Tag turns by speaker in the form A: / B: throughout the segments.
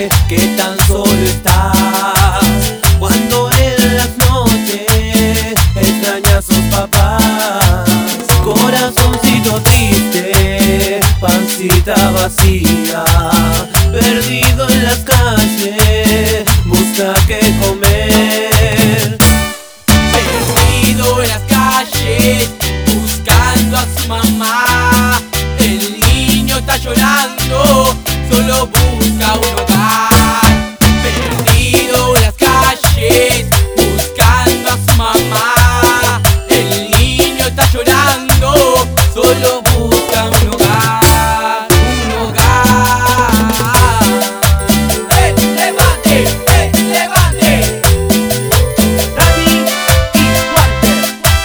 A: que tan solo estás, cuando en las noches extrañas a sus papás. Corazoncito triste, pancita vacía, perdido en las calles, busca qué comer.
B: Perdido en las calles, buscando a su mamá. El niño está llorando, solo busca un hogar. Perdido en las calles, buscando a su mamá. El niño está llorando, solo busca un hogar. Un hogar. ¡Levante! ¡Levante!
A: Daddy y Walter.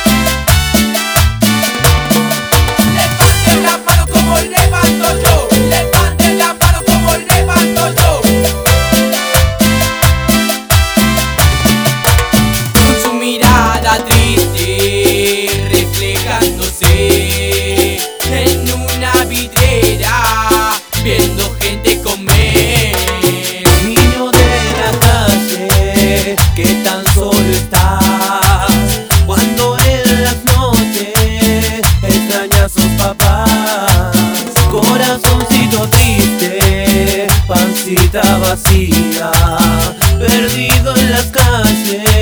B: Levante la mano como levanto yo. Levante la mano como levanto yo. Con su mirada triste reflejándose en una vidriera, viendo gente comer.
A: Niño de la calle, que tan solo estás, cuando en las noches extrañas a sus papás. Corazoncito triste, pancita vacía, perdido en las calles,